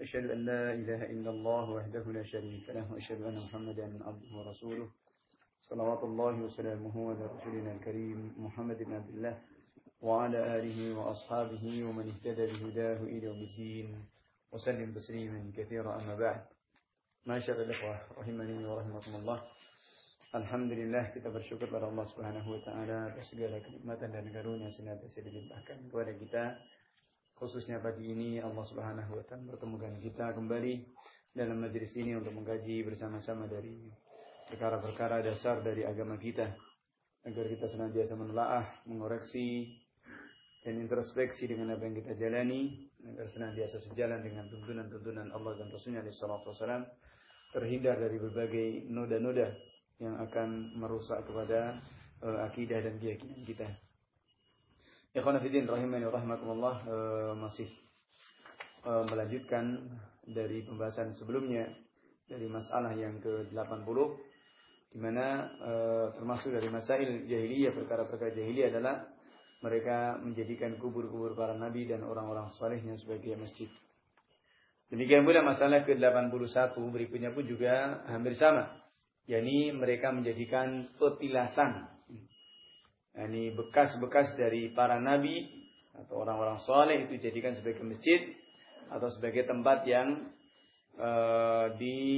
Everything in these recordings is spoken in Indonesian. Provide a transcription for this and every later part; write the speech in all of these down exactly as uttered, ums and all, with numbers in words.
أشهد أن لا إله إلا الله وحده لا شريك له وأشهد أن محمدا عبده ورسوله صلوات الله وسلامه على رسولنا الكريم محمد بن عبد الله وعلى آله وأصحابه ومن اهتدى بهداه إلى يوم الدين وسلم تسليما كثيرا أما بعد. Masyaallah ikhwah rahimani wa rahimakumullah. Alhamdulillah, kita bersyukur kepada Allah Subhanahu wa taala atas segala kenikmatan dan karunia yang senantiasa dilimpahkan kepada kita. Khususnya pagi ini Allah Subhanahu wa taala pertemukan kita kembali dalam majelis ini untuk mengkaji bersama-sama dari perkara-perkara dasar dari agama kita, agar kita senantiasa menelaah, mengoreksi dan introspeksi dengan apa yang kita jalani, agar senantiasa sejalan dengan tuntunan-tuntunan Allah dan Rasulnya alaihi salatu wasallam, terhindar dari berbagai noda-noda yang akan merusak kepada uh, akidah dan keyakinan kita. Ikhwan fillah rahimani wa rahimakumullah, uh, masih uh, melanjutkan dari pembahasan sebelumnya dari masalah yang ke delapan puluh, di mana uh, termasuk dari masail jahiliyah, perkara-perkara jahiliyah adalah mereka menjadikan kubur-kubur para nabi dan orang-orang salehnya sebagai masjid. Demikian pula masalah ke delapan puluh satu berikutnya pun juga hampir sama. yakni mereka menjadikan petilasan, yakni bekas-bekas dari para nabi atau orang-orang saleh itu dijadikan sebagai masjid atau sebagai tempat yang uh,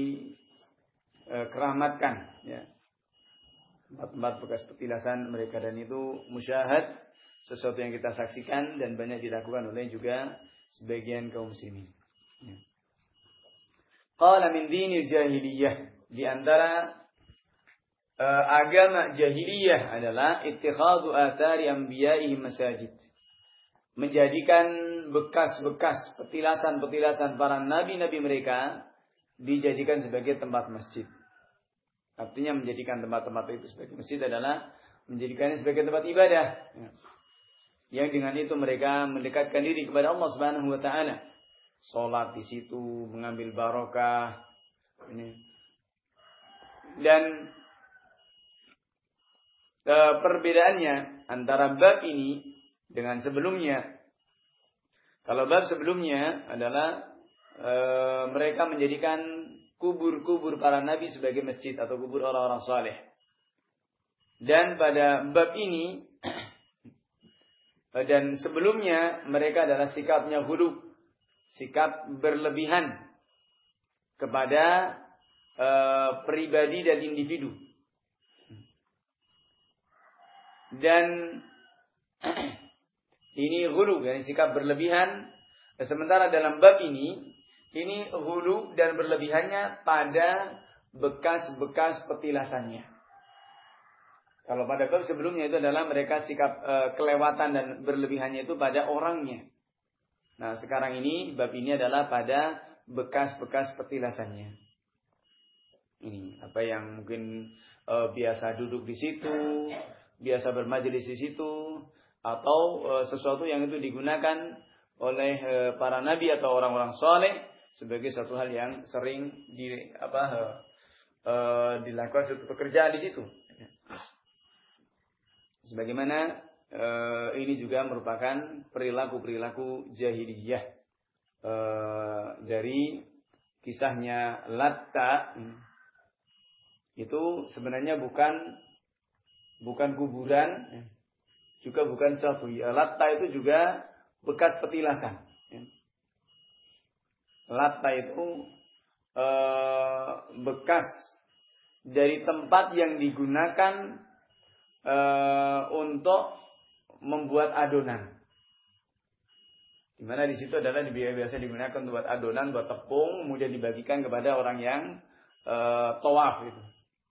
dikeramatkan, uh, ya. Tempat-tempat bekas petilasan mereka, dan itu musyahad, sesuatu yang kita saksikan dan banyak dilakukan oleh juga sebagian kaum muslimin. Ya. Qala min dinil jahiliyah, di antara uh, agama jahiliyah adalah ittikhadhu athari anbiya'ihim masajid, menjadikan bekas-bekas petilasan-petilasan para nabi-nabi mereka dijadikan sebagai tempat masjid. Artinya menjadikan tempat-tempat itu sebagai masjid adalah menjadikannya sebagai tempat ibadah, ya. Yang dengan itu mereka mendekatkan diri kepada Allah Subhanahu wa taala. Salat di situ, mengambil barokah, ini. Dan e, perbedaannya antara bab ini dengan sebelumnya. Kalau bab sebelumnya adalah e, mereka menjadikan kubur-kubur para nabi sebagai masjid atau kubur orang-orang saleh. Dan pada bab ini dan sebelumnya mereka adalah sikapnya ghulu, sikap berlebihan kepada uh, pribadi dan individu. Dan ini ghulu, yani sikap berlebihan. Sementara dalam bab ini, ini ghulu dan berlebihannya pada bekas-bekas petilasannya. Kalau pada bab sebelumnya itu adalah mereka sikap uh, kelewatan dan berlebihannya itu pada orangnya. Nah, sekarang ini bab ini adalah pada bekas-bekas petilasannya. Ini apa yang mungkin uh, biasa duduk di situ, biasa bermajelis di situ, atau uh, sesuatu yang itu digunakan oleh uh, para nabi atau orang-orang saleh sebagai suatu hal yang sering di apa uh, uh, dilakukan suatu pekerjaan di situ. Sebagaimana Uh, ini juga merupakan perilaku-perilaku jahiliyah. Uh, dari kisahnya Latta, itu sebenarnya bukan bukan kuburan, juga bukan satu. Latta itu juga bekas petilasan. Latta itu uh, bekas dari tempat yang digunakan uh, untuk membuat adonan. Di mana di situ adalah biasa digunakan untuk buat adonan, buat tepung, kemudian dibagikan kepada orang yang e, tawaf itu.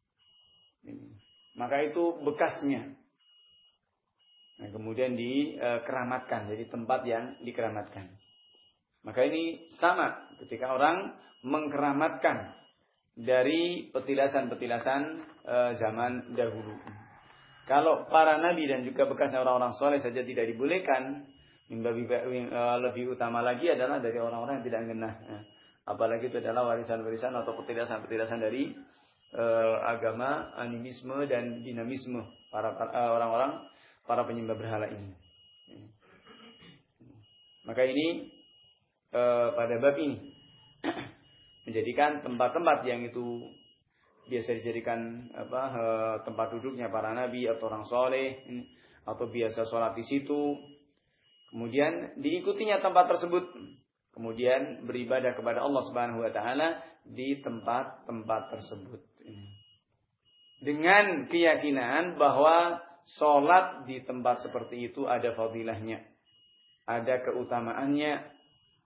Maka itu bekasnya. Nah, kemudian dikeramatkan, jadi tempat yang dikeramatkan. Maka ini sama ketika orang mengkeramatkan dari petilasan-petilasan e, zaman dahulu. Kalau para nabi dan juga bekasnya orang-orang soleh saja tidak dibolehkan, lebih utama lagi adalah dari orang-orang yang tidak genah. Apalagi itu adalah warisan-warisan atau petilasan-petilasan dari uh, agama animisme dan dinamisme para, para uh, orang-orang para penyembah berhala ini. Maka ini uh, pada bab ini menjadikan tempat-tempat yang itu biasa dijadikan apa tempat duduknya para nabi atau orang soleh, atau biasa sholat di situ, kemudian diikutinya tempat tersebut, kemudian beribadah kepada Allah Subhanahu wa taala di tempat-tempat tersebut dengan keyakinan bahwa sholat di tempat seperti itu ada fadilahnya, ada keutamaannya.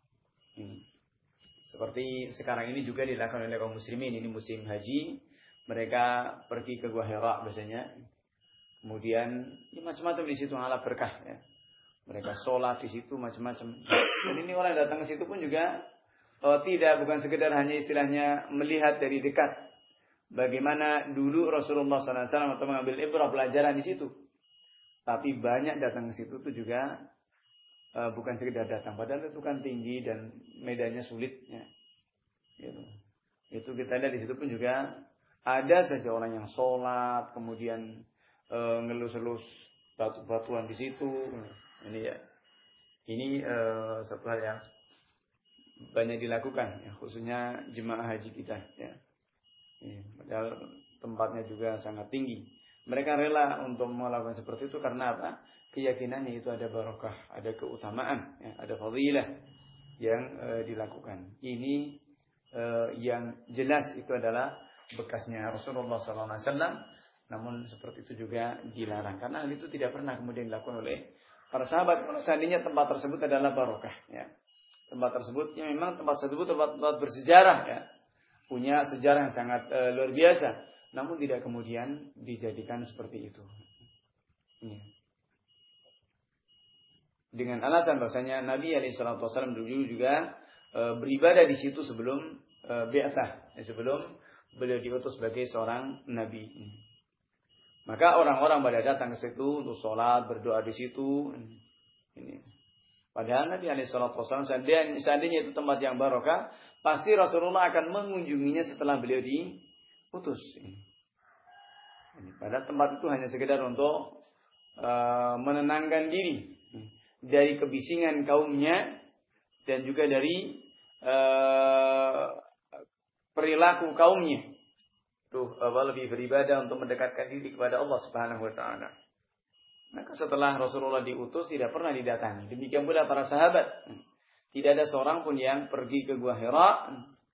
Seperti sekarang ini juga dilakukan oleh kaum muslimin, ini musim haji, mereka pergi ke Gua Hira biasanya, kemudian ya macam-macam di situ alat berkah ya. Mereka sholat di situ macam-macam. Dan ini orang yang datang ke situ pun juga oh, tidak bukan sekedar hanya istilahnya melihat dari dekat bagaimana dulu Rasulullah shallallahu alaihi wasallam atau mengambil ibrah pelajaran di situ, tapi banyak datang ke situ tuh juga uh, bukan sekedar datang, padahal itu kan tinggi dan medannya sulit ya. Gitu. Itu kita lihat di situ pun juga ada saja orang yang sholat kemudian uh, ngelus-elus batu-batuan di situ. Ini ya, ini uh, satu hal yang banyak dilakukan, ya, khususnya jemaah haji kita. Ya. Ya, padahal tempatnya juga sangat tinggi. Mereka rela untuk melakukan seperti itu karena apa? Keyakinannya itu ada barokah, ada keutamaan, ya, ada fadilah yang uh, dilakukan. Ini uh, yang jelas itu adalah bekasnya Rasulullah shallallahu alaihi wasallam. Namun seperti itu juga dilarang karena hal itu tidak pernah kemudian dilakukan oleh para sahabat. Kalau seandainya tempat tersebut adalah barokah, ya. Tempat tersebut, ya memang tempat tersebut tempat-tempat bersejarah, ya. Punya sejarah yang sangat e, luar biasa. Namun tidak kemudian dijadikan seperti itu. Ya. Dengan alasan bahasanya Nabi alaihi salatu wasallam dulu juga e, beribadah di situ sebelum e, bi'atsah, ya, sebelum beliau diutus sebagai seorang nabi. Maka orang-orang pada datang ke situ untuk sholat, berdoa di situ. Ini. Padahal Nabi alaihi salatu wasallam seandainya, seandainya itu tempat yang barokah, pasti Rasulullah akan mengunjunginya setelah beliau diutus. Ini. Ini. Padahal tempat itu hanya sekedar untuk uh, menenangkan diri dari kebisingan kaumnya dan juga dari uh, perilaku kaumnya. Tuh apa lebih beribadah untuk mendekatkan diri kepada Allah Subhanahu wa taala. Maka setelah Rasulullah diutus tidak pernah didatangi. Demikian pula para sahabat. Tidak ada seorang pun yang pergi ke Gua Hira.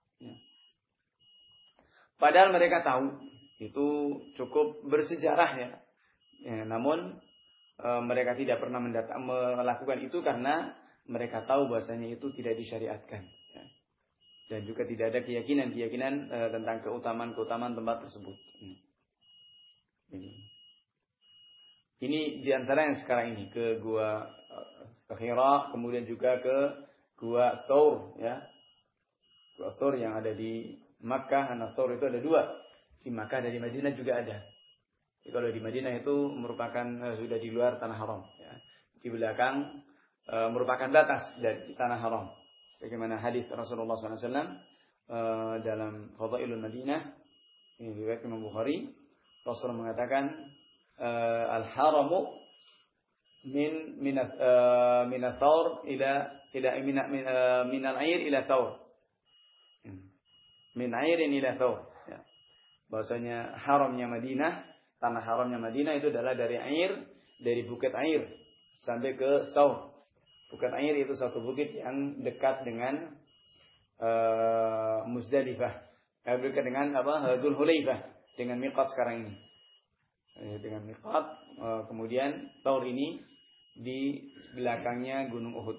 Padahal mereka tahu itu cukup bersejarah ya. Ya namun e, mereka tidak pernah mendatang, melakukan itu karena mereka tahu bahasanya itu tidak disyariatkan. Ya. Dan juga tidak ada keyakinan-keyakinan e, tentang keutamaan-keutamaan tempat tersebut. Ini, ini diantara yang sekarang ini ke Gua ke Hira, kemudian juga ke Gua Thawr, ya. Gua Thawr yang ada di Makkah, dan Thawr itu ada dua. Di Makkah dan di Madinah juga ada. Jadi, kalau di Madinah itu merupakan e, sudah di luar tanah haram, ya. Di belakang e, merupakan batas dari tanah haram. Bagaimana hadis Rasulullah shallallahu alaihi wasallam uh, dalam Fadailul Madinah, ini riwayat Imam Bukhari, Rasulullah mengatakan uh, al-haramu min min uh, min al-thawr ila ila min min, uh, min al-air ila thawr. Min airin ila thawr. Ya. Bahwasanya haramnya Madinah, tanah haramnya Madinah itu adalah dari air, dari bukit air sampai ke thawr. Bukit air itu satu bukit yang dekat dengan uh, Muzdalifah, eh, dekat dengan apa? Dzul Hulaifah, dengan miqat sekarang ini. Eh, dengan miqat, uh, kemudian Thawr ini di belakangnya Gunung Uhud.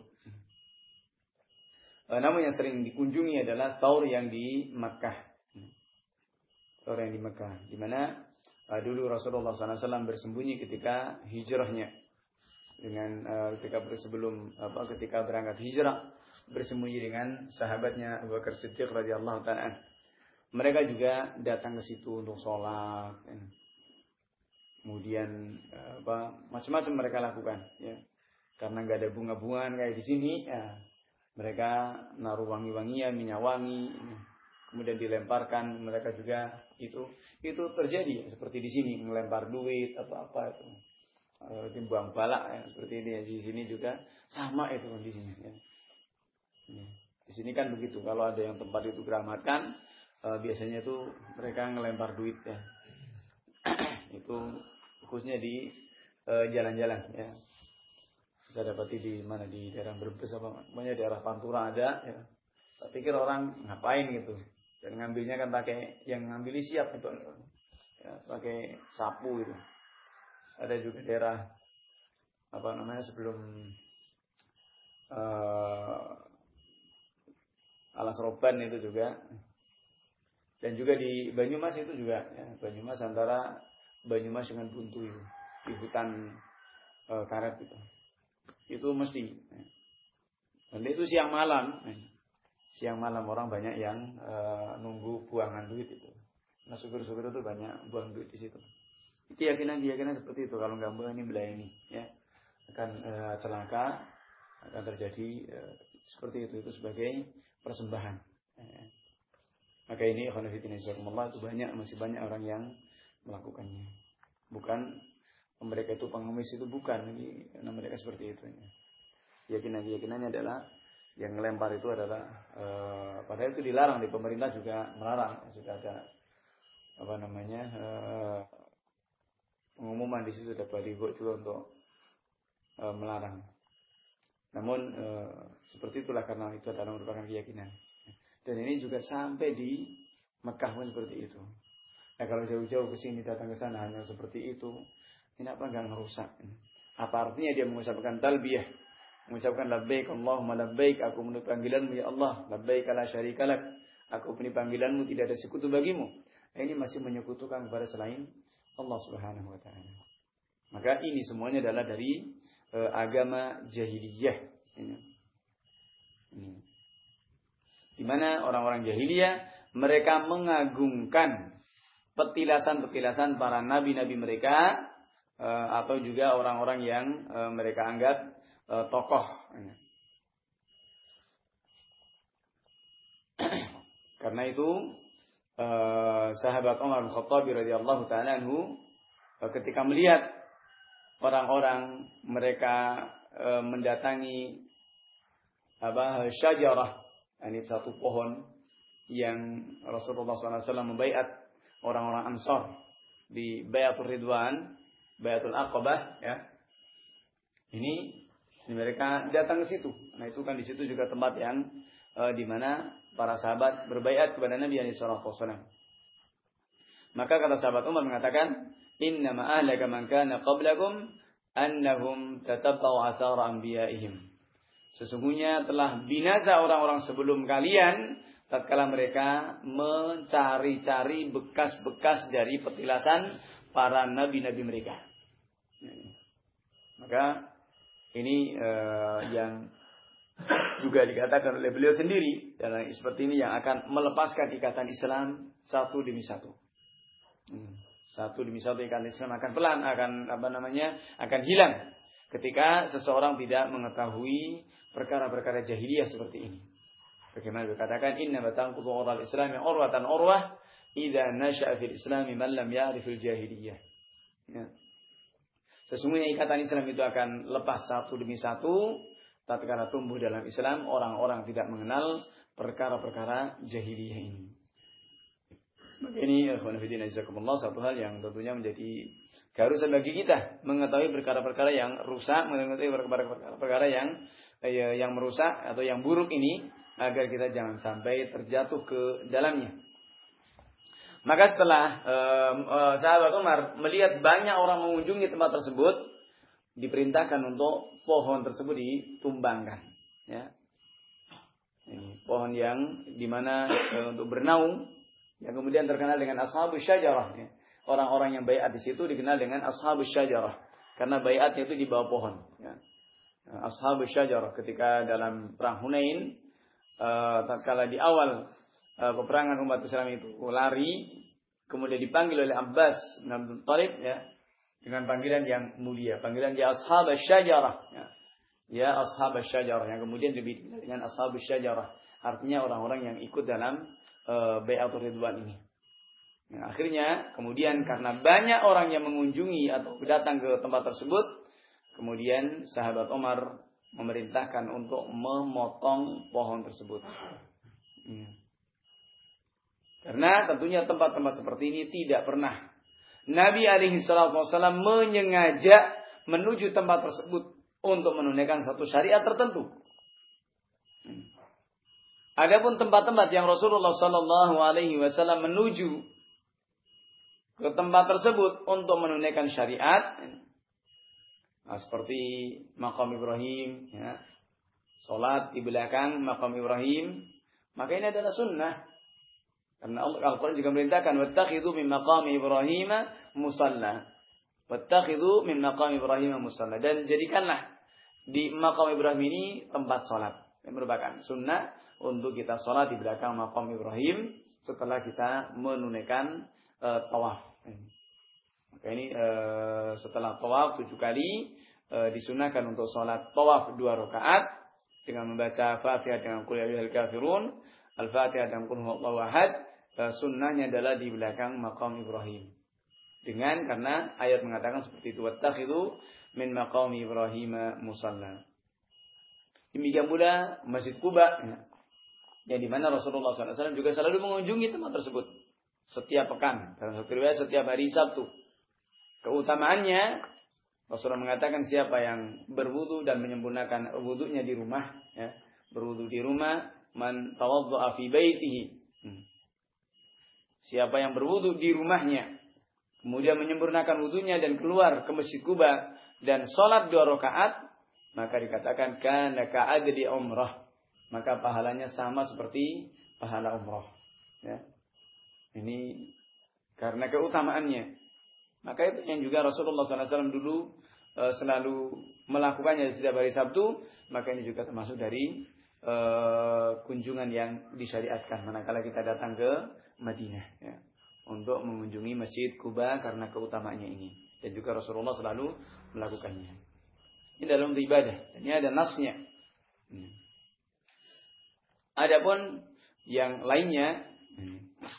Uh, namun yang sering dikunjungi adalah Thawr yang di Makkah. Thawr yang di Makkah, di mana uh, dulu Rasulullah shallallahu alaihi wasallam bersembunyi ketika hijrahnya. Dengan uh, ketika sebelum apa ketika berangkat hijrah bersembunyi dengan sahabatnya Abu Bakar Siddiq radhiyallahu taala. Mereka juga datang ke situ untuk sholat. Ya. Kemudian uh, apa macam-macam mereka lakukan, ya. Karena nggak ada bunga-bungaan kayak di sini, ya. Mereka naruh wangi-wangian, minyak wangi, ya. Kemudian dilemparkan. Mereka juga itu itu terjadi ya, seperti di sini melempar duit atau apa itu. Timbuang balak ya, seperti ini ya. Di sini juga sama itu kondisinya ya. Ya. Di sini kan begitu. Kalau ada yang tempat itu keramatkan, uh, biasanya itu mereka ngelempar duit ya. Itu khususnya di uh, jalan-jalan ya. Saya dapati di mana di daerah Brebes apa, namanya daerah Pantura ada ya. Saya pikir orang ngapain gitu. Dan ngambilnya kan pakai yang ngambil siap itu. Ya, pakai sapu gitu. Ada juga daerah apa namanya sebelum uh, Alas Roban itu juga, dan juga di Banyumas itu juga ya, Banyumas antara Banyumas dengan Buntu itu di hutan uh, karet itu itu mesti ya. Dan itu siang malam ya. Siang malam orang banyak yang uh, nunggu buangan duit itu. Nah supir-supir itu banyak buang duit di situ. Itu keyakinan-keyakinan seperti itu. Kalau nggak buang ini belah ini, ya akan uh, celaka, akan terjadi uh, seperti itu. Itu sebagai persembahan. Ya. Maka ini alhamdulillah itu banyak masih banyak orang yang melakukannya. Bukan mereka itu pengemis itu bukan. Ini, karena mereka seperti itu. Ya. Keyakinan-keyakinannya adalah yang melempar itu adalah uh, padahal itu dilarang, di pemerintah juga melarang, sudah ada apa namanya uh, pengumuman di situ, ada baliho juga untuk uh, melarang. Namun uh, seperti itulah karena itu adalah merupakan keyakinan. Dan ini juga sampai di Mekah pun seperti itu. Nah kalau jauh-jauh ke sini datang ke sana hanya seperti itu, ini apa enggak ngerusak? Apa artinya dia mengucapkan talbiyah? Mengucapkan labbaik Allahumma labbaik, aku memenuhi panggilanmu ya Allah, labbaik la syarika lak, aku memenuhi panggilanmu tidak ada sekutu bagimu. Nah, ini masih menyekutukan kepada selain Allah Subhanahu wa taala. Maka ini semuanya adalah dari e, agama jahiliyah. Ini. Ini. Di mana orang-orang jahiliyah mereka mengagungkan petilasan-petilasan para nabi-nabi mereka e, atau juga orang-orang yang e, mereka anggap Uh, tokoh. Karena itu uh, sahabat Umar bin Khattab radhiyallahu taala anhu uh, ketika melihat orang-orang mereka uh, mendatangi apa syajarah, ini satu pohon yang Rasulullah shallallahu alaihi wasallam membaiat orang-orang Ansar di Baiatul Ridwan, Baiatul Aqabah ya. Ini mereka datang ke situ. Nah itu kan di situ juga tempat yang e, di mana para sahabat berbaiat kepada Nabi sallallahu alaihi wasallam. Maka kata sahabat Umar mengatakan, "Inna ma ahlaka man kana qablakum annahum tatabba'u athara anbiya'ihim." Sesungguhnya telah binasa orang-orang sebelum kalian tatkala mereka mencari-cari bekas-bekas dari petilasan para nabi-nabi mereka. Maka ini uh, yang juga dikatakan oleh beliau sendiri, dan seperti ini yang akan melepaskan ikatan Islam satu demi satu. Hmm. Satu demi satu ikatan Islam akan pelan, akan apa namanya, akan hilang ketika seseorang tidak mengetahui perkara-perkara jahiliyah seperti ini. Bagaimana dikatakan, inna batanqutu ural Islami urwatan urwah idza nasha'a fil Islami man lam ya'rifil jahiliyah. Ya. Sesungguhnya ikatan Islam itu akan lepas satu demi satu tatkala tumbuh dalam Islam orang-orang tidak mengenal perkara-perkara jahiliyah ini. Maka ini satu hal yang tentunya menjadi keharusan bagi kita mengetahui perkara-perkara yang rusak, mengetahui perkara-perkara yang eh, yang merusak atau yang buruk ini agar kita jangan sampai terjatuh ke dalamnya. Maka setelah uh, uh, sahabat Umar melihat banyak orang mengunjungi tempat tersebut, diperintahkan untuk pohon tersebut ditumbangkan. Ya. Ini pohon yang dimana uh, untuk bernaung, yang kemudian terkenal dengan ashabus syajarah. Ya. Orang-orang yang baiat di situ dikenal dengan ashabus syajarah, karena baiatnya itu di bawah pohon. Ya. Ashabus syajarah ketika dalam perang Hunain, uh, tatkala di awal Uh, peperangan umat Islam itu lari, kemudian dipanggil oleh Abbas bin Abdul Thalib ya, dengan panggilan yang mulia, panggilan ya ashabus syajarah ya. Ya ashabus syajarah, yang kemudian dibilang dengan ashabus syajarah, artinya orang-orang yang ikut dalam uh, Baiatul Ridwan ini. Nah, akhirnya kemudian karena banyak orang yang mengunjungi atau datang ke tempat tersebut, kemudian sahabat Umar memerintahkan untuk memotong pohon tersebut. Ya. Karena tentunya tempat-tempat seperti ini tidak pernah Nabi alaihi salatu wasallam menyengaja menuju tempat tersebut untuk menunaikan satu syariat tertentu. Adapun tempat-tempat yang Rasulullah sallallahu alaihi wasallam menuju ke tempat tersebut untuk menunaikan syariat, nah, seperti makam Ibrahim, ya, salat di belakang makam Ibrahim, maka ini adalah sunnah. Karena Al-Quran juga merintahkan wattakhidhu min maqami Ibrahim musalla. Wattakhidhu min maqami Ibrahim musalla. Dan jadikanlah di makam Ibrahim ini tempat salat. Yang merupakan sunnah untuk kita salat di belakang makam Ibrahim setelah kita menunaikan uh, tawaf. Maka ini uh, setelah tawaf tujuh kali uh, disunahkan untuk salat tawaf dua rakaat dengan membaca Fatihah dengan Qul ya ayyuhal kafirun, Al-Fatihah dan Qul huwallahu ahad. Sunnahnya adalah di belakang maqam Ibrahim. Dengan karena ayat mengatakan seperti itu, wattakhidhu min maqami Ibrahim musalla. Demikian pula Masjid Quba, ya, yang di mana Rasulullah sallallahu alaihi wasallam juga selalu mengunjungi tempat tersebut setiap pekan, dalam satu riwayat setiap hari Sabtu. Keutamaannya Rasulullah mengatakan siapa yang berwudu dan menyempurnakan wudunya di rumah, ya, berwudu di rumah, man tawaddaa fi baitihi. Hmm. Siapa yang berwudu di rumahnya, kemudian menyempurnakan wudunya dan keluar ke Masjid Quba dan sholat dua rakaat, maka dikatakan kana ka'adli umrah, maka pahalanya sama seperti pahala umrah. Ya. Ini karena keutamaannya. Maka itu yang juga Rasulullah sallallahu alaihi wasallam dulu e, selalu melakukannya setiap hari Sabtu, maka ini juga termasuk dari e, kunjungan yang disyariatkan manakala kita datang ke Madinah, ya, untuk mengunjungi Masjid Quba karena keutamaannya ini. Dan juga Rasulullah selalu melakukannya. Ini dalam ibadah. Ini ada nasnya. Hmm. Adapun yang lainnya, hmm,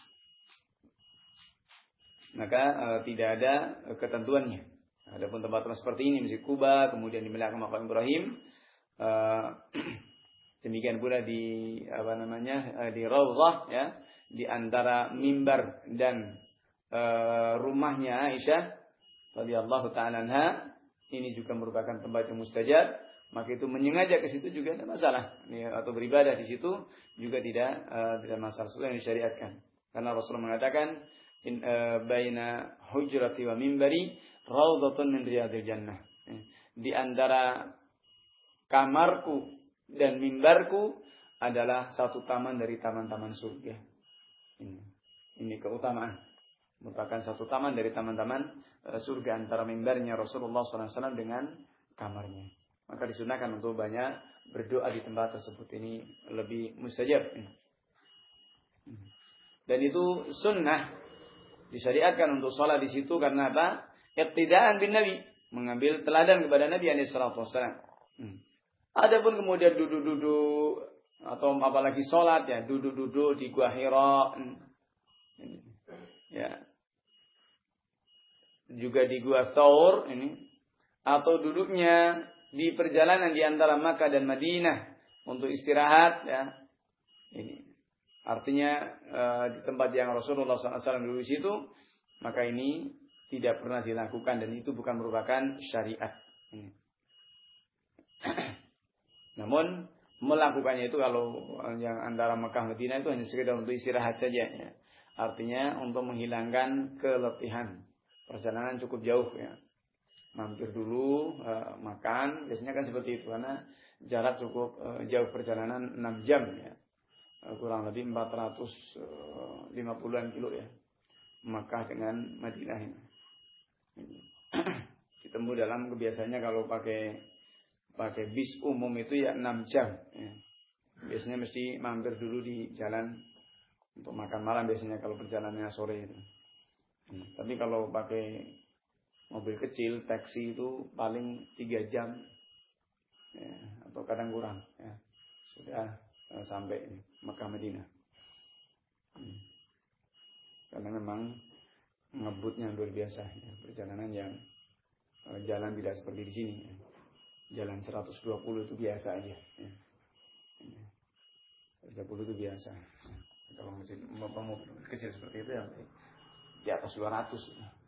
maka uh, tidak ada uh, ketentuannya. Adapun tempat-tempat seperti ini, Masjid Quba, kemudian di belakang makam Ibrahim, uh, demikian pula di apa namanya uh, di Raudhah, ya, di antara mimbar dan e, rumahnya Aisyah radhiyallahu taala anha, ini juga merupakan tempat yang mustajab, maka itu menyengaja ke situ juga tidak masalah, ya, atau beribadah di situ juga tidak e, tidak masalah, sesuatu yang disyariatkan. Karena Rasulullah mengatakan in e, baina hujrati wa mimbari raudhatun min riyadil jannah. Di antara kamarku dan mimbarku adalah satu taman dari taman-taman surga. Ini, ini keutamaan, merupakan satu taman dari taman-taman e, surga antara mimbarnya Rasulullah sallallahu alaihi wasallam dengan kamarnya. Maka disunahkan untuk banyak berdoa di tempat tersebut, ini lebih mustajab. Dan itu sunnah, disyariatkan untuk sholat di situ karena apa? Iqtidaan bin Nabi, mengambil teladan kepada Nabi alaihi salatu wasallam. Adapun kemudian duduk-duduk atau apalagi sholat, ya, duduk-duduk di Gua Hira, ya, juga di Gua Thaur ini, atau duduknya di perjalanan di antara Makkah dan Madinah untuk istirahat, ya, ini artinya e, di tempat yang Rasulullah sallallahu alaihi wasallam dulu di situ, maka ini tidak pernah dilakukan dan itu bukan merupakan syariat. Ini. Namun melakukannya itu kalau yang antara Mekah Madinah itu hanya sekedar untuk istirahat saja, ya. Artinya untuk menghilangkan keletihan. Perjalanan cukup jauh, ya. Mampir dulu e, makan, biasanya kan seperti itu karena jarak cukup e, jauh, perjalanan enam jam, ya. E, kurang lebih empat ratus lima puluhan kilo, ya. Mekah dengan Madinah ini. Ditemu dalam kebiasaannya kalau pakai pakai bis umum itu ya enam jam, ya. Biasanya mesti mampir dulu di jalan untuk makan malam biasanya kalau perjalanannya sore itu. Hmm. Tapi kalau pakai mobil kecil, taksi itu paling tiga jam, ya, atau kadang kurang, ya. Sudah uh, sampai Mekah Madinah. Hmm. Karena memang ngebutnya luar biasa, ya. Perjalanan yang uh, jalan tidak seperti di sini, ya. jalan seratus dua puluh itu biasa aja. Ya. seratus dua puluh itu biasa. Kalau mobil kecil seperti itu ya di atas dua ratus.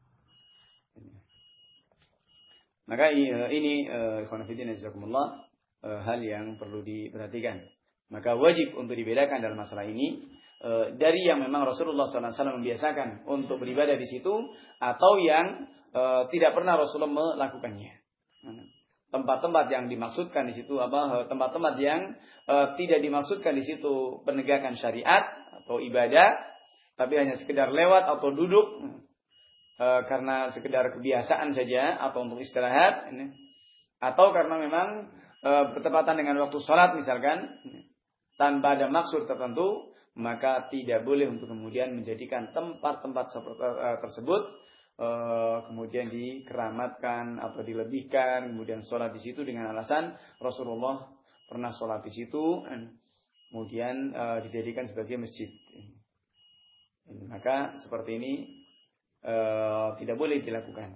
Maka ini ikhwan fillah jazakumullah hal yang perlu diperhatikan. Maka wajib untuk dibedakan dalam masalah ini dari yang memang Rasulullah sallallahu alaihi wasallam membiasakan untuk beribadah di situ atau yang tidak pernah Rasulullah melakukannya. Tempat-tempat yang dimaksudkan di situ apa? Tempat-tempat yang tidak dimaksudkan di situ penegakan syariat atau ibadah, tapi hanya sekedar lewat atau duduk e, karena sekedar kebiasaan saja atau untuk istirahat, ini. Atau karena memang e, bertepatan dengan waktu sholat misalkan, ini. Tanpa ada maksud tertentu, maka tidak boleh untuk kemudian menjadikan tempat-tempat e, tersebut e, kemudian dikeramatkan atau dilebihkan, kemudian sholat di situ dengan alasan Rasulullah pernah sholat di situ. Kemudian e, dijadikan sebagai masjid. Maka seperti ini e, tidak boleh dilakukan.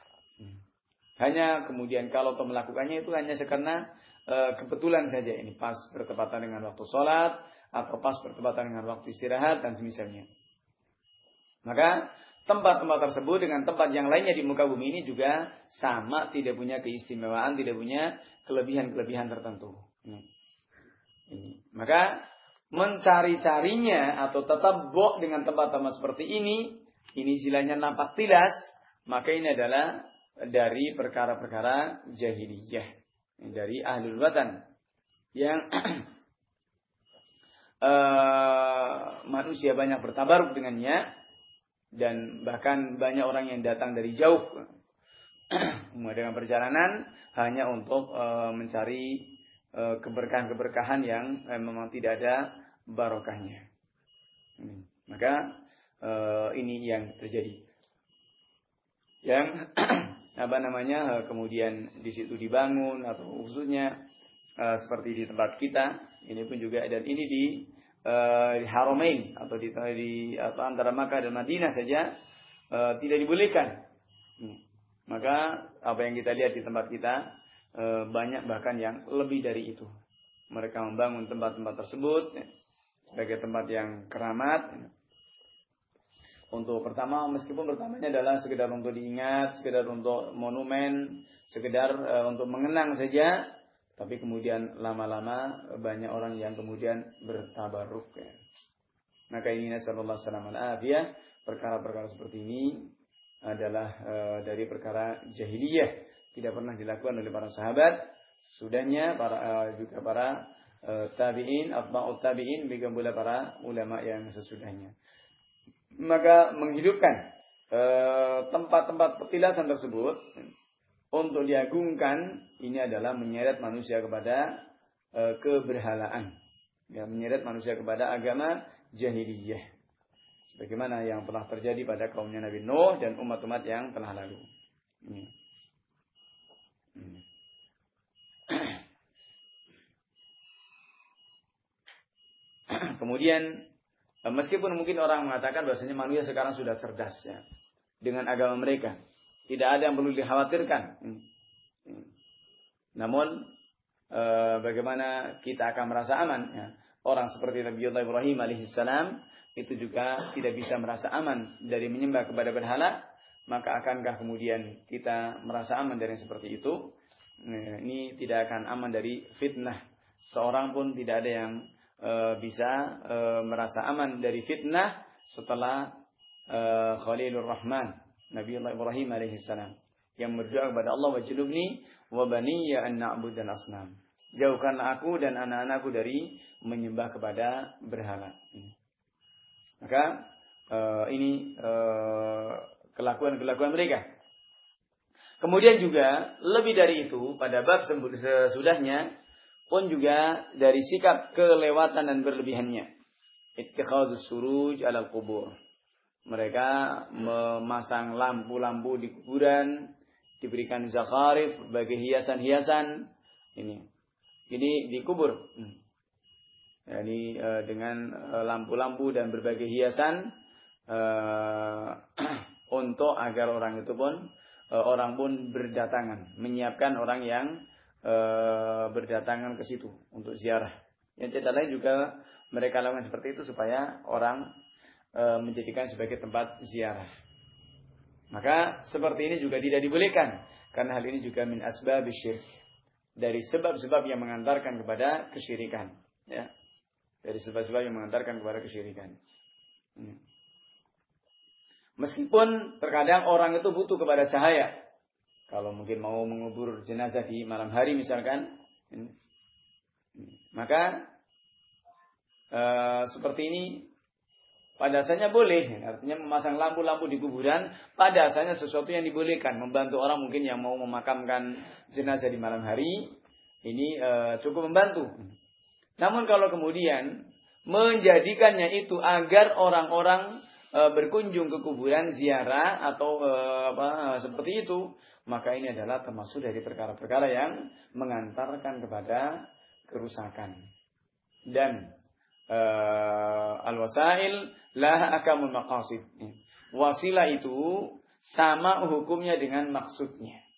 Hanya kemudian kalau untuk melakukannya itu hanya karena e, kebetulan saja ini pas bertepatan dengan waktu sholat atau pas bertepatan dengan waktu istirahat dan semisalnya. Maka tempat-tempat tersebut dengan tempat yang lainnya di muka bumi ini juga sama, tidak punya keistimewaan, tidak punya kelebihan-kelebihan tertentu. Ini. Ini. Maka mencari-carinya atau tetap bok dengan tempat-tempat seperti ini, ini istilahnya nampak tilas, maka ini adalah dari perkara-perkara jahiliyah, dari ahlul watan yang uh, manusia banyak bertabaruk dengannya dan bahkan banyak orang yang datang dari jauh dengan perjalanan hanya untuk uh, mencari keberkahan-keberkahan yang eh, memang tidak ada barokahnya. Hmm. Maka eh, ini yang terjadi. Yang apa namanya kemudian di situ dibangun atau khususnya eh, seperti di tempat kita, ini pun juga dan ini di, eh, di Haramain atau di, di atau antara Makkah dan Madinah saja eh, tidak dibolehkan. Hmm. Maka apa yang kita lihat di tempat kita banyak bahkan yang lebih dari itu. Mereka membangun tempat-tempat tersebut ya, sebagai tempat yang keramat. Ya. Untuk pertama, meskipun pertamanya adalah sekedar untuk diingat, sekedar untuk monumen, sekedar uh, untuk mengenang saja, tapi kemudian lama-lama banyak orang yang kemudian bertabarruk. Ya. Maka ini nasallallahu alaihi wasallam perkara-perkara seperti ini adalah uh, dari perkara jahiliyah. Tidak pernah dilakukan oleh para sahabat, sudahnya para uh, juga para uh, tabi'in, atba'ut tabi'in, begitu pula para ulama yang sesudahnya. Maka menghidupkan uh, tempat-tempat petilasan tersebut untuk diagungkan, ini adalah menyeret manusia kepada uh, keberhalaan, ya, menyeret manusia kepada agama jahiliyah, sebagaimana yang telah terjadi pada kaumnya Nabi Nuh dan umat-umat yang telah lalu. Ini. Hmm. Kemudian meskipun mungkin orang mengatakan bahwasanya manusia sekarang sudah cerdas ya dengan agama mereka, tidak ada yang perlu dikhawatirkan. Hmm. Hmm. Namun e, bagaimana kita akan merasa aman ya? Orang seperti Nabiullah Ibrahim alaihissalam itu juga tidak bisa merasa aman dari menyembah kepada berhala. Maka akankah kemudian kita merasa aman dari yang seperti itu? Ini tidak akan aman dari fitnah. Seorang pun tidak ada yang e, bisa e, merasa aman dari fitnah setelah e, Khalilur Rahman, Nabiullah Ibrahim alaihissalam, yang berdoa kepada Allah, waj'alni wa baniya an na'budal asnam. Jauhkanlah aku dan anak-anakku dari menyembah kepada berhala. Maka e, ini e, kelakuan-kelakuan mereka. Kemudian juga lebih dari itu pada bab sesudahnya pun juga dari sikap kelewatan dan berlebihannya. Ittikhadzus suruj 'alal qubur. Mereka memasang lampu-lampu di kuburan, diberikan zakharif, berbagai hiasan-hiasan ini. Ini di kubur. Jadi dengan lampu-lampu dan berbagai hiasan uh, untuk agar orang itu pun uh, orang pun berdatangan, menyiapkan orang yang e, berdatangan ke situ untuk ziarah. Yang tidak lain juga mereka lakukan seperti itu supaya orang e, menjadikan sebagai tempat ziarah. Maka seperti ini juga tidak dibolehkan, karena hal ini juga min asbab syirk, dari sebab-sebab yang mengantarkan kepada kesyirikan, ya. Dari sebab-sebab yang mengantarkan kepada kesyirikan. Hmm. Meskipun terkadang orang itu butuh kepada cahaya. Kalau mungkin mau mengubur jenazah di malam hari misalkan, hmm. maka uh, seperti ini pada asalnya boleh, artinya memasang lampu-lampu di kuburan pada asalnya sesuatu yang dibolehkan, membantu orang mungkin yang mau memakamkan jenazah di malam hari, ini e, cukup membantu. Namun kalau kemudian menjadikannya itu agar orang-orang e, berkunjung ke kuburan, ziarah atau e, apa seperti itu, maka ini adalah termasuk dari perkara-perkara yang mengantarkan kepada kerusakan. Dan Uh, al-wasail la akamul maqasid. Wasilah itu sama hukumnya dengan maksudnya.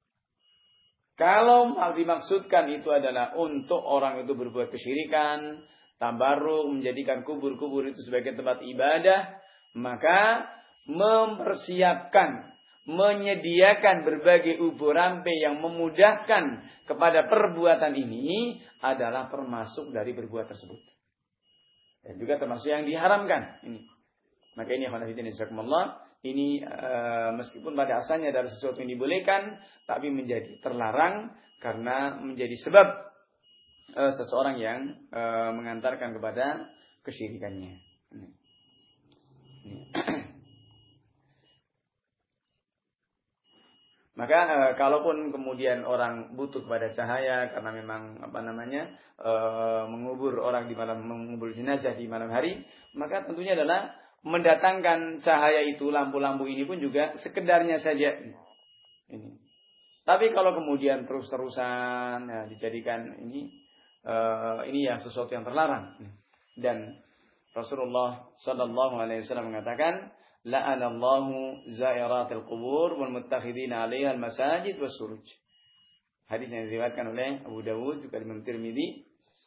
Kalau dimaksudkan itu adalah untuk orang itu berbuat kesyirikan, tabarruk, menjadikan kubur-kubur itu sebagai tempat ibadah, maka mempersiapkan, menyediakan berbagai uburampe yang memudahkan kepada perbuatan ini adalah termasuk dari berbuat tersebut. Dan juga termasuk yang diharamkan ini. Maka ini khonafidin insyaallah, ini uh, meskipun pada asalnya adalah sesuatu yang dibolehkan, tapi menjadi terlarang karena menjadi sebab uh, seseorang yang uh, mengantarkan kepada kesyirikannya. Ini. Ini. Maka e, kalaupun kemudian orang butuh kepada cahaya karena memang apa namanya e, mengubur orang di malam mengubur jenazah di malam hari, maka tentunya adalah mendatangkan cahaya itu, lampu-lampu ini pun juga sekedarnya saja. Ini. Tapi kalau kemudian terus-terusan ya, dijadikan ini e, ini yang sesuatu yang terlarang. Dan Rasulullah Sallallahu Alaihi Wasallam mengatakan, la'anallahu zairatil qubur wal muttakhidina 'alaiha al-masajid was-suruj. Hadis yang diriwayatkan oleh Abu Dawud juga Imam Tirmidzi.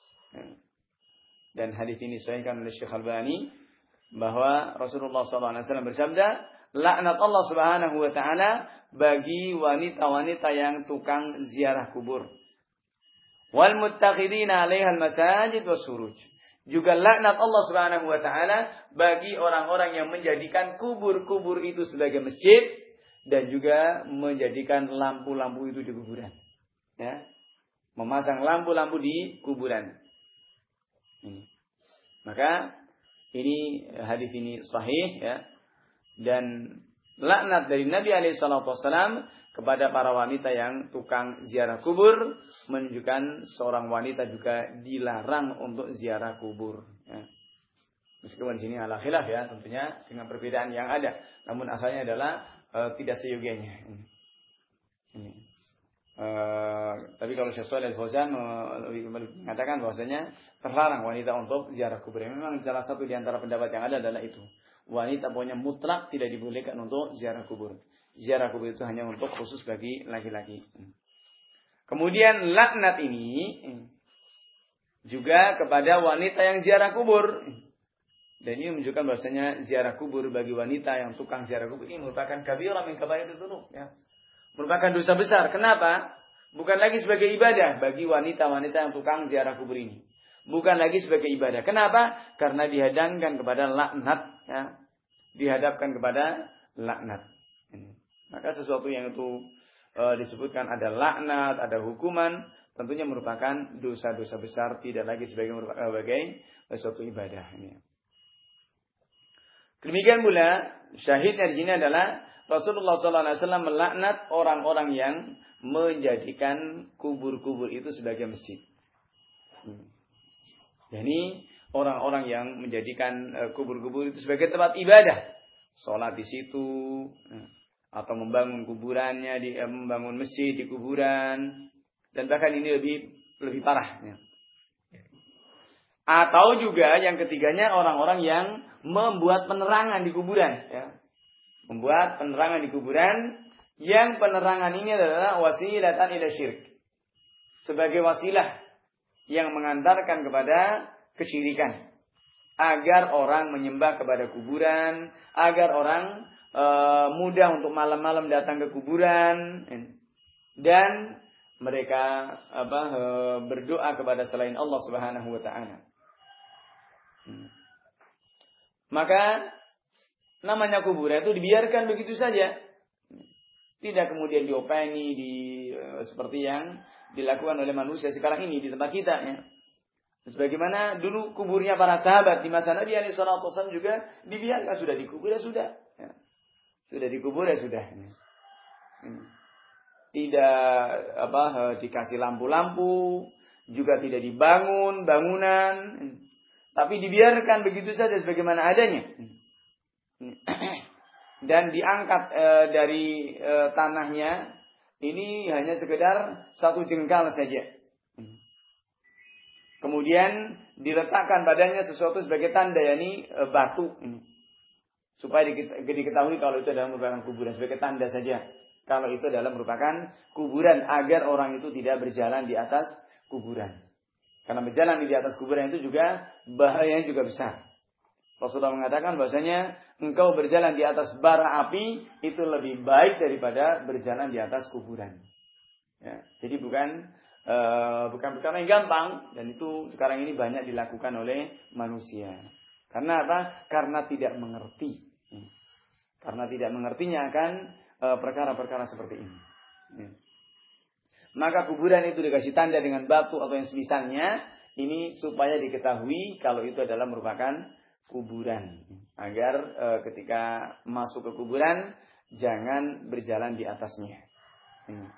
Dan hadis ini disahihkan oleh Syekh Albani bahwa Rasulullah sallallahu alaihi wasallam bersabda, laknat Allah Subhanahu wa taala bagi wanita-wanita yang tukang ziarah kubur. Wal muttakhidina 'alaiha al-masajid was-suruj. Juga laknat Allah Subhanahu wa taala bagi orang-orang yang menjadikan kubur-kubur itu sebagai masjid dan juga menjadikan lampu-lampu itu di kuburan. Ya. Memasang lampu-lampu di kuburan. Ini. Maka ini hadis ini sahih ya. Dan laknat dari Nabi alaihi salatu wasallam kepada para wanita yang tukang ziarah kubur menunjukkan seorang wanita juga dilarang untuk ziarah kubur. Ya. Meskipun di sini ala khilaf ya, tentunya dengan perbedaan yang ada. Namun asalnya adalah e, tidak seyogianya. Ini. Ini. E, tapi kalau Syekh Shalih Al-Fauzan mengatakan bahwasanya terlarang wanita untuk ziarah kubur. Memang salah satu di antara pendapat yang ada adalah itu. Wanita pokoknya mutlak tidak dibolehkan untuk ziarah kubur. Ziarah kubur itu hanya untuk khusus bagi laki-laki. Kemudian laknat ini juga kepada wanita yang ziarah kubur. Dan ini menunjukkan bahwasanya ziarah kubur bagi wanita yang tukang ziarah kubur ini merupakan kabirah min kabairil dzunub ya. Merupakan dosa besar. Kenapa? Bukan lagi sebagai ibadah bagi wanita-wanita yang tukang ziarah kubur ini. Bukan lagi sebagai ibadah. Kenapa? Karena dihadapkan kepada laknat ya. Dihadapkan kepada laknat. Maka sesuatu yang itu e, disebutkan ada laknat, ada hukuman, tentunya merupakan dosa-dosa besar, tidak lagi sebagai sebagai suatu ibadah. Ini. Demikian pula syahidnya di sini adalah Rasulullah sallallahu alaihi wasallam melaknat orang-orang yang menjadikan kubur-kubur itu sebagai masjid. Hmm. Jadi orang-orang yang menjadikan e, kubur-kubur itu sebagai tempat ibadah, sholat di situ. Hmm. Atau membangun kuburannya, di, eh, membangun masjid di kuburan, dan bahkan ini lebih lebih parah. Ya. Atau juga yang ketiganya orang-orang yang membuat penerangan di kuburan, ya. Membuat penerangan di kuburan, yang penerangan ini adalah wasilatan ila syirik. sebagai wasilah yang mengantarkan kepada kesyirikan, agar orang menyembah kepada kuburan, agar orang e, mudah untuk malam-malam datang ke kuburan, dan mereka apa e, berdoa kepada selain Allah Subhanahu wa taala. Maka namanya kuburan itu dibiarkan begitu saja. Tidak kemudian diopeni di e, seperti yang dilakukan oleh manusia sekarang ini di tempat kita, ya. Sebagaimana dulu kuburnya para sahabat di masa Nabi alaihi salatu wasallam juga dibiarkan, sudah dikubur ya sudah, ya. Sudah dikubur ya sudah. Tidak apa dikasih lampu-lampu, juga tidak dibangun bangunan, tapi dibiarkan begitu saja sebagaimana adanya. Dan diangkat e, dari e, tanahnya ini hanya sekedar satu jengkal saja. Kemudian diletakkan badannya sesuatu sebagai tanda, yakni e, batu ini, supaya diketahui kalau itu adalah merupakan kuburan, sebagai tanda saja kalau itu adalah merupakan kuburan, agar orang itu tidak berjalan di atas kuburan. Karena berjalan di atas kuburan itu juga bahayanya juga besar. Rasulullah mengatakan bahwasanya engkau berjalan di atas bara api itu lebih baik daripada berjalan di atas kuburan. Ya, jadi bukan Uh, bukan perkara yang gampang, dan itu sekarang ini banyak dilakukan oleh manusia. Karena apa? Karena tidak mengerti. Karena tidak mengertinya akan uh, perkara-perkara seperti ini. Ya. Maka kuburan itu dikasih tanda dengan batu atau yang semisalnya, ini supaya diketahui kalau itu adalah merupakan kuburan. Agar uh, ketika masuk ke kuburan jangan berjalan di atasnya. Ya.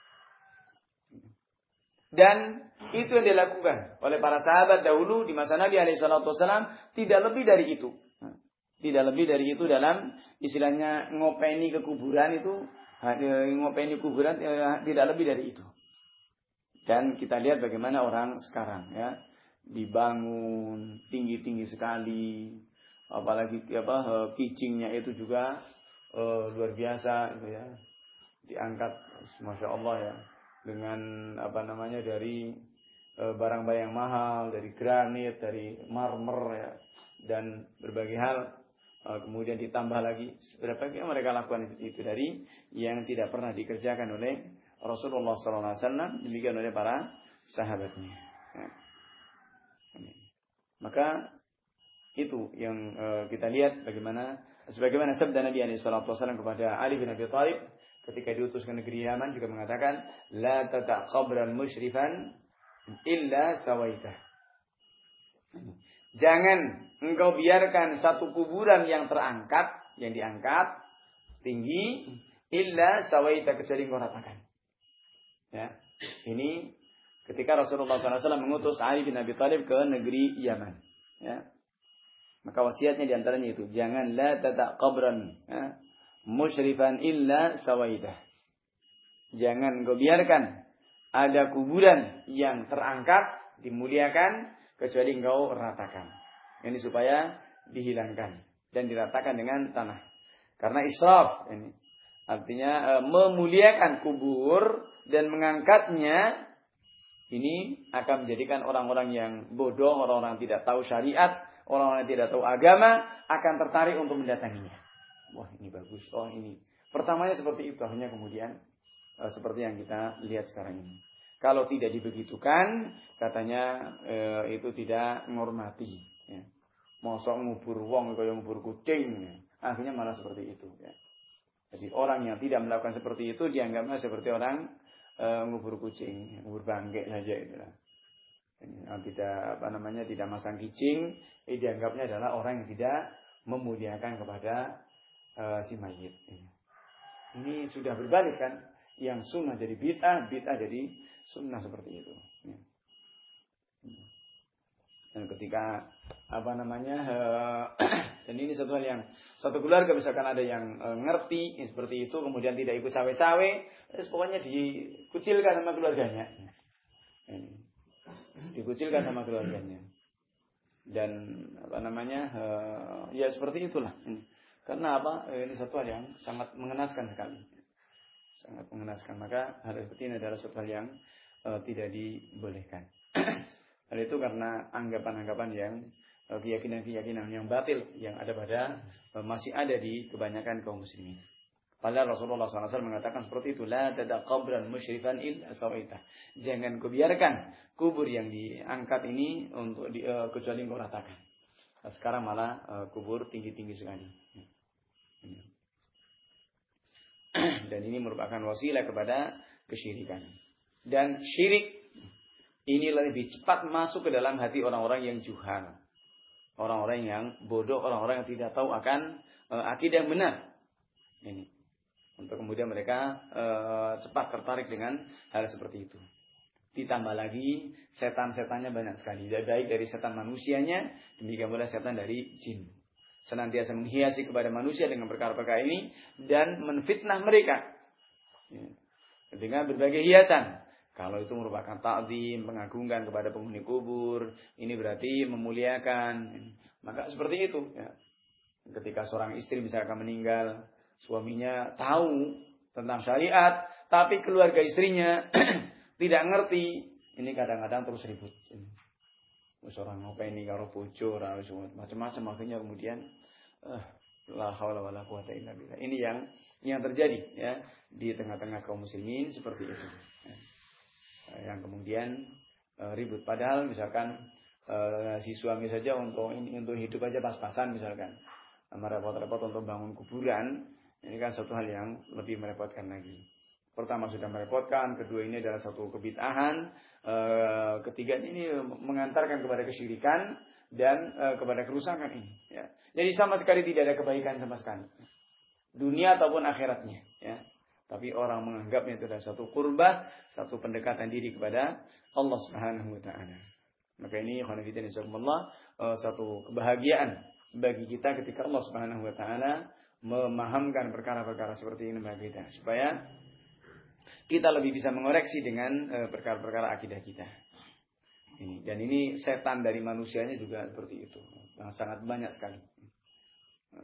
Dan itu yang dilakukan oleh para sahabat dahulu di masa Nabi alaihi salatu wasallam, tidak lebih dari itu. Tidak lebih dari itu dalam istilahnya ngopeni ke kuburan itu, ngopeni kuburan tidak lebih dari itu. Dan kita lihat bagaimana orang sekarang, ya, dibangun tinggi-tinggi sekali, apalagi apa kicingnya itu juga uh, luar biasa, gitu ya, diangkat, masya Allah ya. Dengan apa namanya dari e, barang-barang yang mahal, dari granit, dari marmer, ya, dan berbagai hal, e, kemudian ditambah lagi berapa yang mereka lakukan itu, itu dari yang tidak pernah dikerjakan oleh Rasulullah sallallahu alaihi wasallam, demikian oleh para sahabatnya. Ya. Maka itu yang e, kita lihat bagaimana sebagaimana sabda Nabi alaihi wasallam kepada Ali bin Abi Thalib ketika diutus ke negeri Yaman, juga mengatakan, la tata' qabran musyrifan illa sawaitah. Jangan engkau biarkan satu kuburan yang terangkat, yang diangkat tinggi, illa sawaitah, kecuali engkau ratakan. Ya, ini ketika Rasulullah sallallahu alaihi wasallam mengutus Ali bin Abi Thalib ke negeri Yaman. Ya, maka wasiatnya diantaranya itu, jangan la tata' qabran, ya, musyrifan illa sawaidah. Jangan engkau biarkan ada kuburan yang terangkat, dimuliakan, kecuali engkau ratakan. Ini supaya dihilangkan dan diratakan dengan tanah. Karena israf ini artinya e, memuliakan kubur dan mengangkatnya, ini akan menjadikan orang-orang yang bodoh, orang-orang tidak tahu syariat, orang-orang yang tidak tahu agama akan tertarik untuk mendatanginya. Wah, ini bagus. Oh, ini. Pertamanya seperti itu, hanya kemudian uh, seperti yang kita lihat sekarang ini. Kalau tidak dibegitukan, katanya uh, itu tidak menghormati. Ya. Mosok ngubur wong kaya ngubur kucing. Ya. Akhirnya malah seperti itu. Ya. Jadi orang yang tidak melakukan seperti itu dianggapnya seperti orang uh, ngubur kucing, ngubur bangke saja. Gitu lah. Yang tidak apa namanya tidak masang kicing, eh, dianggapnya adalah orang yang tidak memuliakan kepada Uh, si mayit. Ini sudah berbalik kan, yang sunnah jadi bid'ah, bid'ah jadi sunnah, seperti itu. Ya. Dan ketika apa namanya uh, dan ini satu hal yang satu keluarga misalkan ada yang uh, ngerti ya, seperti itu, kemudian tidak ikut cawe-cawe, eh, pokoknya dikucilkan sama keluarganya. Ini. Dikucilkan sama keluarganya. Dan apa namanya uh, ya seperti itulah. Ini. Karena apa? Ini satu hal yang sangat mengenaskan sekali. Sangat mengenaskan. Maka hal seperti ini adalah satu hal yang uh, tidak dibolehkan. Hal itu karena anggapan-anggapan yang uh, keyakinan-keyakinan yang batil yang ada pada uh, masih ada di kebanyakan kaum muslimin. Padahal Rasulullah shallallahu alaihi wasallam mengatakan seperti itu, la tada qabran musyrifan illa sawaita. Jangan kau biarkan kubur yang diangkat ini untuk di, uh, kecuali kau ratakan. Nah, sekarang malah uh, kubur tinggi-tinggi sekali. Dan ini merupakan wasilah kepada kesyirikan. Dan syirik ini lebih cepat masuk ke dalam hati orang-orang yang juhal, orang-orang yang bodoh, orang-orang yang tidak tahu akan uh, akidah yang benar. Ini. Untuk kemudian mereka e, cepat tertarik dengan hal seperti itu. Ditambah lagi setan-setannya banyak sekali. Baik dari setan manusianya, demikian pula setan dari jin. Senantiasa menghiasi kepada manusia dengan perkara-perkara ini dan menfitnah mereka ya, dengan berbagai hiasan. Kalau itu merupakan ta'zim, mengagungkan kepada penghuni kubur, ini berarti memuliakan. Maka seperti itu. Ya. Ketika seorang istri misalkan meninggal, suaminya tahu tentang syariat, tapi keluarga istrinya tidak ngerti. Ini kadang-kadang terus ribut. Seorang apa ini karo bojo, macam-macam, akhirnya kemudian uh, la haula wala quwata illa billah. Ini yang yang terjadi ya di tengah-tengah kaum muslimin seperti itu. Ya. Yang kemudian uh, ribut. Padahal misalkan uh, si suami saja untuk ini untuk hidup aja pas-pasan misalkan, sama repot-repot untuk bangun kuburan. Ini kan satu hal yang lebih merepotkan lagi. Pertama sudah merepotkan, kedua ini adalah satu kebid'ahan, e, ketiga ini mengantarkan kepada kesyirikan dan e, kepada kerusakan ini. Ya. Jadi sama sekali tidak ada kebaikan sama sekali, dunia ataupun akhiratnya. Ya. Tapi orang menganggapnya itu adalah satu qurbah, satu pendekatan diri kepada Allah Subhanahu Wa Taala. Maka ini khonafidin insyaallah e, satu kebahagiaan bagi kita ketika Allah Subhanahu Wa Taala memahamkan perkara-perkara seperti ini bagi kita, supaya kita lebih bisa mengoreksi dengan e, perkara-perkara akidah kita. Ini, dan ini setan dari manusianya juga seperti itu, yang sangat banyak sekali. E,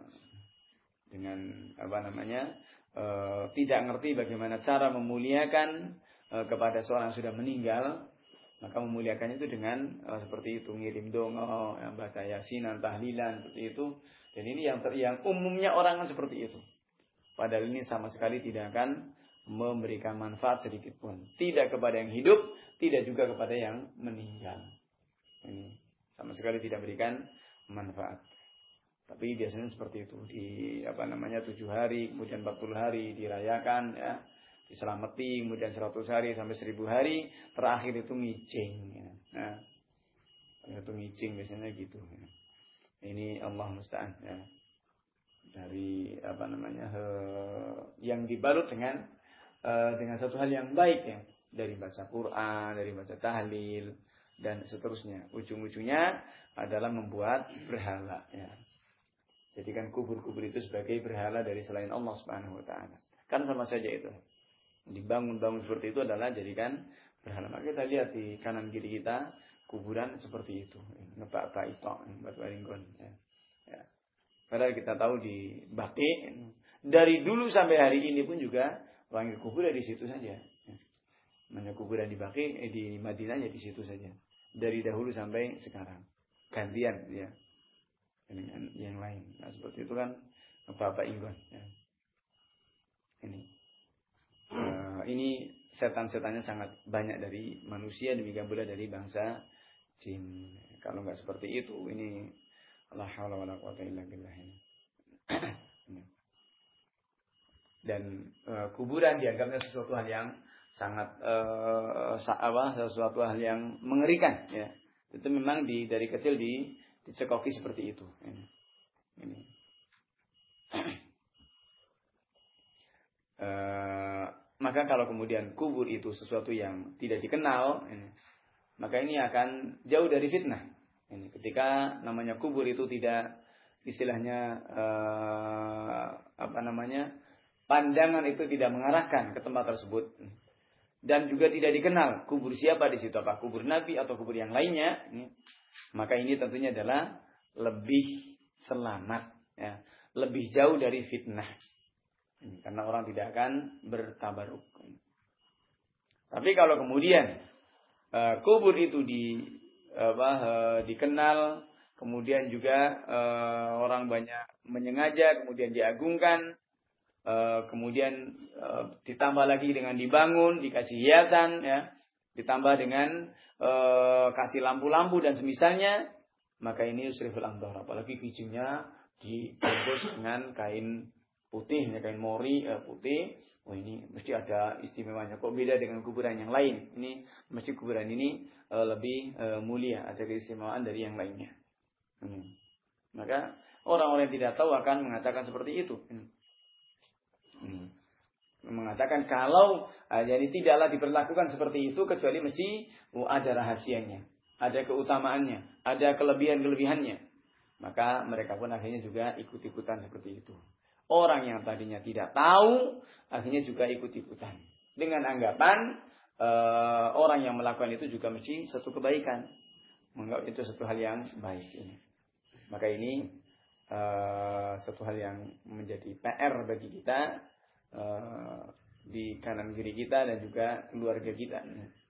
dengan apa namanya e, tidak ngerti bagaimana cara memuliakan e, kepada seorang yang sudah meninggal, maka memuliakannya itu dengan e, seperti itu, ngirim dongo, baca yasinan, tahlilan, seperti itu. Dan ini yang ter, yang umumnya orang kan seperti itu. Padahal ini sama sekali tidak akan memberikan manfaat sedikit pun. Tidak kepada yang hidup, tidak juga kepada yang meninggal. Ini sama sekali tidak berikan manfaat. Tapi biasanya seperti itu. Di apa namanya tujuh hari, kemudian empat puluh hari dirayakan, ya, diselamati, kemudian seratus hari sampai seribu hari, terakhir itu ngicing. Ya. Nah, itu ngicing biasanya gitu. Ya. Ini Allah musta'an ya. Dari apa namanya he, yang dibalut dengan uh, dengan satu hal yang baik ya, dari baca Quran, dari baca tahlil dan seterusnya. Ujung-ujungnya adalah membuat berhala ya. Jadikan kubur-kubur itu sebagai berhala dari selain Allah Subhanahu Wa Taala. Kan sama saja itu. Dibangun-bangun seperti itu adalah jadikan berhala. Maka kita lihat di kanan kiri kita kuburan seperti itu, ngebak-bak itu, batu aringgon. Ya. Ya. Padahal kita tahu di Baqi dari dulu sampai hari ini pun juga panggil kuburan di situ saja. Ya. Mana kuburan di Baqi, eh, di Madinah ya di situ saja. Dari dahulu sampai sekarang. Gantian ya. Dengan yang lain. Nah, seperti itu kan ngebak-bak inggon. Ya. Ini. Uh, ini setan-setannya sangat banyak dari manusia, demikian pula dari bangsa jin. Kalau nggak seperti itu, ini la haula wala quwata illa billah. Dan e, kuburan dianggapnya sesuatu hal yang sangat e, apa, sesuatu hal yang mengerikan. Ya. Itu memang di dari kecil di dicekoki seperti itu. Ini. Ini. e, maka kalau kemudian kubur itu sesuatu yang tidak dikenal, ini, maka ini akan jauh dari fitnah. Ini ketika namanya kubur itu tidak istilahnya eh, apa namanya pandangan itu tidak mengarahkan ke tempat tersebut dan juga tidak dikenal kubur siapa di situ, apa kubur Nabi atau kubur yang lainnya. Ini, maka ini tentunya adalah lebih selamat, ya, lebih jauh dari fitnah. Ini, karena orang tidak akan bertabaruk. Tapi kalau kemudian uh, kubur itu di apa uh, dikenal, kemudian juga uh, orang banyak menyengaja, kemudian diagungkan, uh, kemudian uh, ditambah lagi dengan dibangun, dikasih hiasan, ya, ditambah dengan uh, kasih lampu-lampu dan semisalnya, maka ini yusriful amdhar. Apalagi kijingnya dibungkus dengan kain putih, kain mori uh, putih. Oh, ini mesti ada istimewanya. Kok beda dengan kuburan yang lain? Ini mesti kuburan ini uh, lebih uh, mulia, ada keistimewaan dari yang lainnya. Hmm. Maka orang-orang yang tidak tahu akan mengatakan seperti itu. Hmm. Hmm. Mengatakan kalau uh, jadi tidaklah diperlakukan seperti itu kecuali mesti oh, ada rahasianya, ada keutamaannya, ada kelebihan-kelebihannya. Maka mereka pun akhirnya juga ikut-ikutan seperti itu. Orang yang tadinya tidak tahu, akhirnya juga ikut-ikutan. Dengan anggapan, e, orang yang melakukan itu juga mesti satu kebaikan. Menganggap itu satu hal yang baik. Ini. Maka ini e, satu hal yang menjadi P R bagi kita, e, di kanan kiri kita dan juga keluarga kita.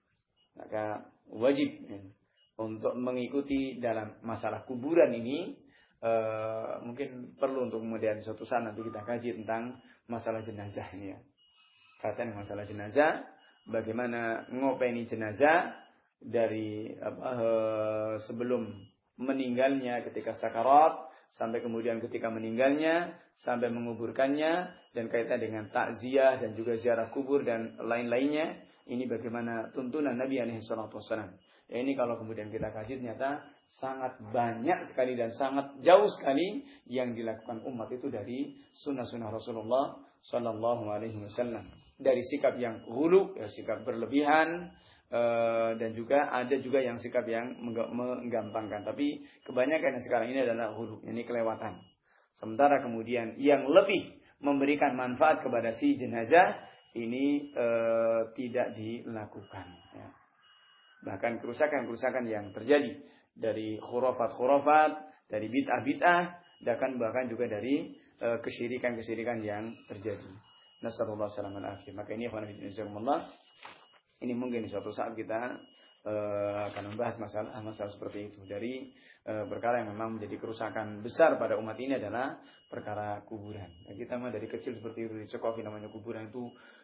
Maka wajib ya, untuk mengikuti dalam masalah kuburan ini. Uh, mungkin perlu untuk kemudian suatu saat nanti kita kaji tentang masalah jenazah ini ya. Kaitan masalah jenazah, bagaimana ngopeni jenazah dari apa, uh, sebelum meninggalnya ketika sakarat sampai kemudian ketika meninggalnya sampai menguburkannya dan kaitan dengan takziah dan juga ziarah kubur dan lain-lainnya. Ini bagaimana tuntunan Nabi alaihi salatu wasallam. Ya, ini kalau kemudian kita kaji ternyata sangat banyak sekali dan sangat jauh sekali yang dilakukan umat itu dari sunnah-sunnah Rasulullah Sallallahu Alaihi Wasallam. Dari sikap yang ghulu, ya, sikap berlebihan, e, dan juga ada juga yang sikap yang menggampangkan. Tapi kebanyakan yang sekarang ini adalah ghulu, ini kelewatan. Sementara kemudian yang lebih memberikan manfaat kepada si jenazah ini e, tidak dilakukan. Ya. Bahkan kerusakan-kerusakan yang terjadi dari khurafat-khurafat, dari bid'ah-bid'ah, bahkan bahkan juga dari uh, kesyirikan-kesyirikan yang terjadi. Nasallallahu alaihi wasallam. Maka ini Allah, ini mungkin suatu saat kita uh, akan membahas masalah masalah seperti itu. Dari uh, perkara yang memang menjadi kerusakan besar pada umat ini adalah perkara kuburan. Nah, kita mah dari kecil seperti itu dicekoki namanya kuburan itu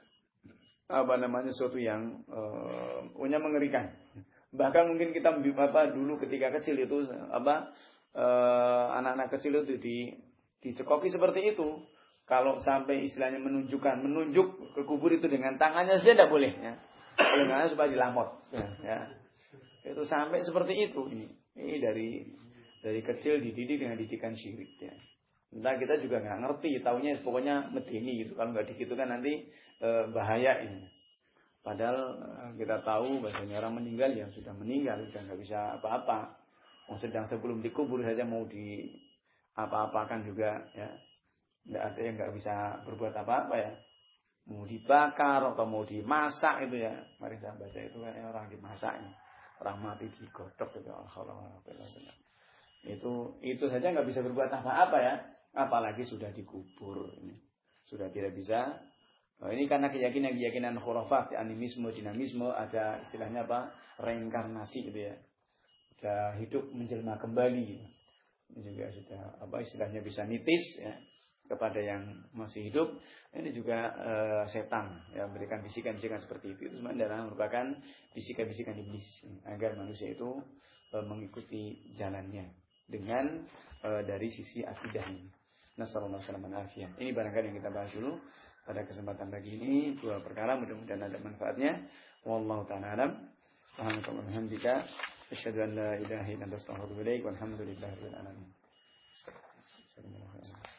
apa namanya sesuatu yang uh, punya mengerikan. Bahkan mungkin kita apa dulu ketika kecil itu apa eh, anak-anak kecil itu di dicekoki seperti itu. Kalau sampai istilahnya menunjukkan menunjuk ke kubur itu dengan tangannya saja tidak boleh ya. Lengannya supaya dilamot ya, ya. Itu sampai seperti itu ini. Ini dari dari kecil dididik dengan didikan syirik ya. Entah kita juga nggak ngerti, taunya pokoknya medeni gitu. Kalau nggak digitukan nanti eh, bahaya ini. Padahal kita tahu bahasanya orang meninggal yang sudah meninggal sudah nggak bisa apa-apa. Mau sedang sebelum dikubur saja mau di apa-apakan juga ya, nggak ada yang nggak bisa berbuat apa-apa ya. Mau dibakar atau mau dimasak itu ya. Mari saya baca itu kan orang dimasaknya, orang mati digodok itu. Itu itu saja nggak bisa berbuat apa-apa ya. Apalagi sudah dikubur ini, sudah tidak bisa. Oh, ini karena keyakinan-keyakinan khurafat, animisme, dinamisme, ada istilahnya apa? Reinkarnasi gitu ya. Sudah hidup menjelma kembali. Ini juga sudah apa istilahnya bisa nitis ya kepada yang masih hidup. Ini juga e, setan ya memberikan bisikan-bisikan seperti itu. Itu sebenarnya adalah merupakan bisikan-bisikan iblis agar manusia itu e, mengikuti jalannya dengan e, dari sisi akidah ini. Nasallallahu alaihi wasallam. Ini barangkali yang kita bahas dulu pada kesempatan pagi ini, dua perkara mudah-mudahan ada manfaatnya. Wallahu ta'ala alam. Subhanaka wa bihamdika asyhadu an la ilaha illa anta astaghfiruka wa atubu ilaik. Walhamdulillahirabbil alamin.